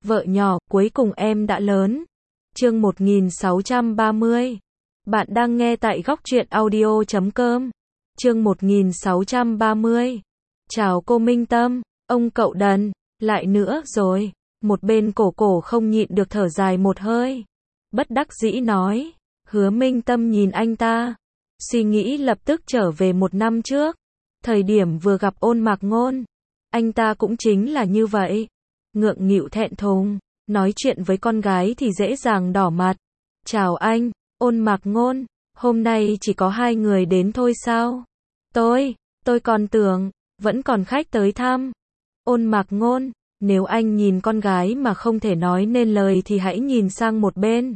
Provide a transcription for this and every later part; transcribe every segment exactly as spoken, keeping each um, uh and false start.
Vợ nhỏ, cuối cùng em đã lớn. Chương một nghìn sáu trăm ba mươi. Bạn đang nghe tại góc truyện audio chấm com. Chương một nghìn sáu trăm ba mươi. Chào cô Minh Tâm, ông cậu đần, lại nữa rồi. Một bên cổ cổ không nhịn được thở dài một hơi. Bất đắc dĩ nói. Hứa Minh Tâm nhìn anh ta. Suy nghĩ lập tức trở về một năm trước. Thời điểm vừa gặp Ôn Mạc Ngôn. Anh ta cũng chính là như vậy. Ngượng nghịu thẹn thùng. Nói chuyện với con gái thì dễ dàng đỏ mặt. Chào anh, Ôn Mạc Ngôn. Hôm nay chỉ có hai người đến thôi sao? Tôi, tôi còn tưởng, vẫn còn khách tới thăm. Ôn Mạc Ngôn, nếu anh nhìn con gái mà không thể nói nên lời thì hãy nhìn sang một bên.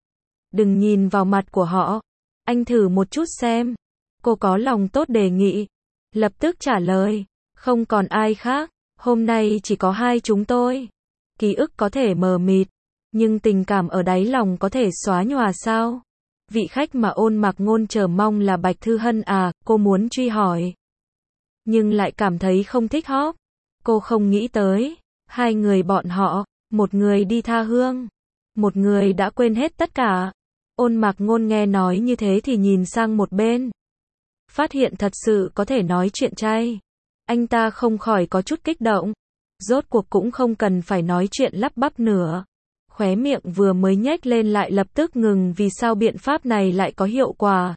Đừng nhìn vào mặt của họ. Anh thử một chút xem. Cô có lòng tốt đề nghị. Lập tức trả lời. Không còn ai khác. Hôm nay chỉ có hai chúng tôi. Ký ức có thể mờ mịt. Nhưng tình cảm ở đáy lòng có thể xóa nhòa sao? Vị khách mà Ôn Mạc Ngôn chờ mong là Bạch Thư Hân à? Cô muốn truy hỏi. Nhưng lại cảm thấy không thích hóp. Cô không nghĩ tới. Hai người bọn họ. Một người đi tha hương. Một người đã quên hết tất cả. Ôn Mạc Ngôn nghe nói như thế thì nhìn sang một bên. Phát hiện thật sự có thể nói chuyện chay. Anh ta không khỏi có chút kích động. Rốt cuộc cũng không cần phải nói chuyện lắp bắp nữa. Khóe miệng vừa mới nhếch lên lại lập tức ngừng. Vì sao biện pháp này lại có hiệu quả?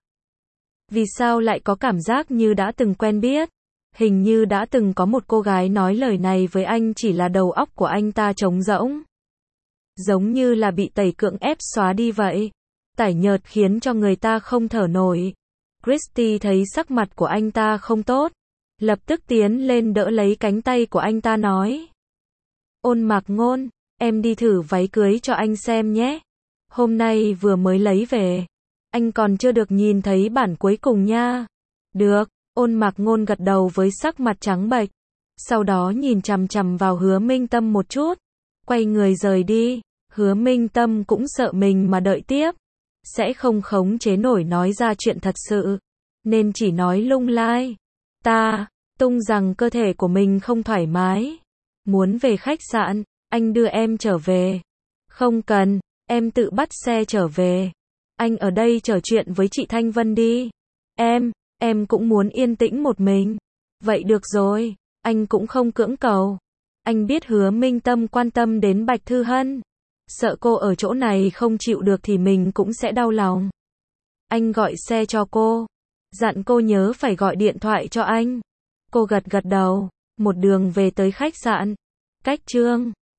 Vì sao lại có cảm giác như đã từng quen biết? Hình như đã từng có một cô gái nói lời này với anh, chỉ là đầu óc của anh ta trống rỗng. Giống như là bị tẩy cưỡng ép xóa đi vậy. Tải nhợt khiến cho người ta không thở nổi. Christy thấy sắc mặt của anh ta không tốt. Lập tức tiến lên đỡ lấy cánh tay của anh ta nói. Ôn Mạc Ngôn, em đi thử váy cưới cho anh xem nhé. Hôm nay vừa mới lấy về. Anh còn chưa được nhìn thấy bản cuối cùng nha. Được, Ôn Mạc Ngôn gật đầu với sắc mặt trắng bệch. Sau đó nhìn chằm chằm vào Hứa Minh Tâm một chút. Quay người rời đi. Hứa Minh Tâm cũng sợ mình mà đợi tiếp. Sẽ không khống chế nổi nói ra chuyện thật sự. Nên chỉ nói lung lai. Ta, tung rằng cơ thể của mình không thoải mái. Muốn về khách sạn, anh đưa em trở về. Không cần, em tự bắt xe trở về. Anh ở đây trò chuyện với chị Thanh Vân đi. Em, em cũng muốn yên tĩnh một mình. Vậy được rồi, anh cũng không cưỡng cầu. Anh biết Hứa Minh Tâm quan tâm đến Bạch Thư Hân. Sợ cô ở chỗ này không chịu được thì mình cũng sẽ đau lòng. Anh gọi xe cho cô. Dặn cô nhớ phải gọi điện thoại cho anh. Cô gật gật đầu. Một đường về tới khách sạn. Cách Trương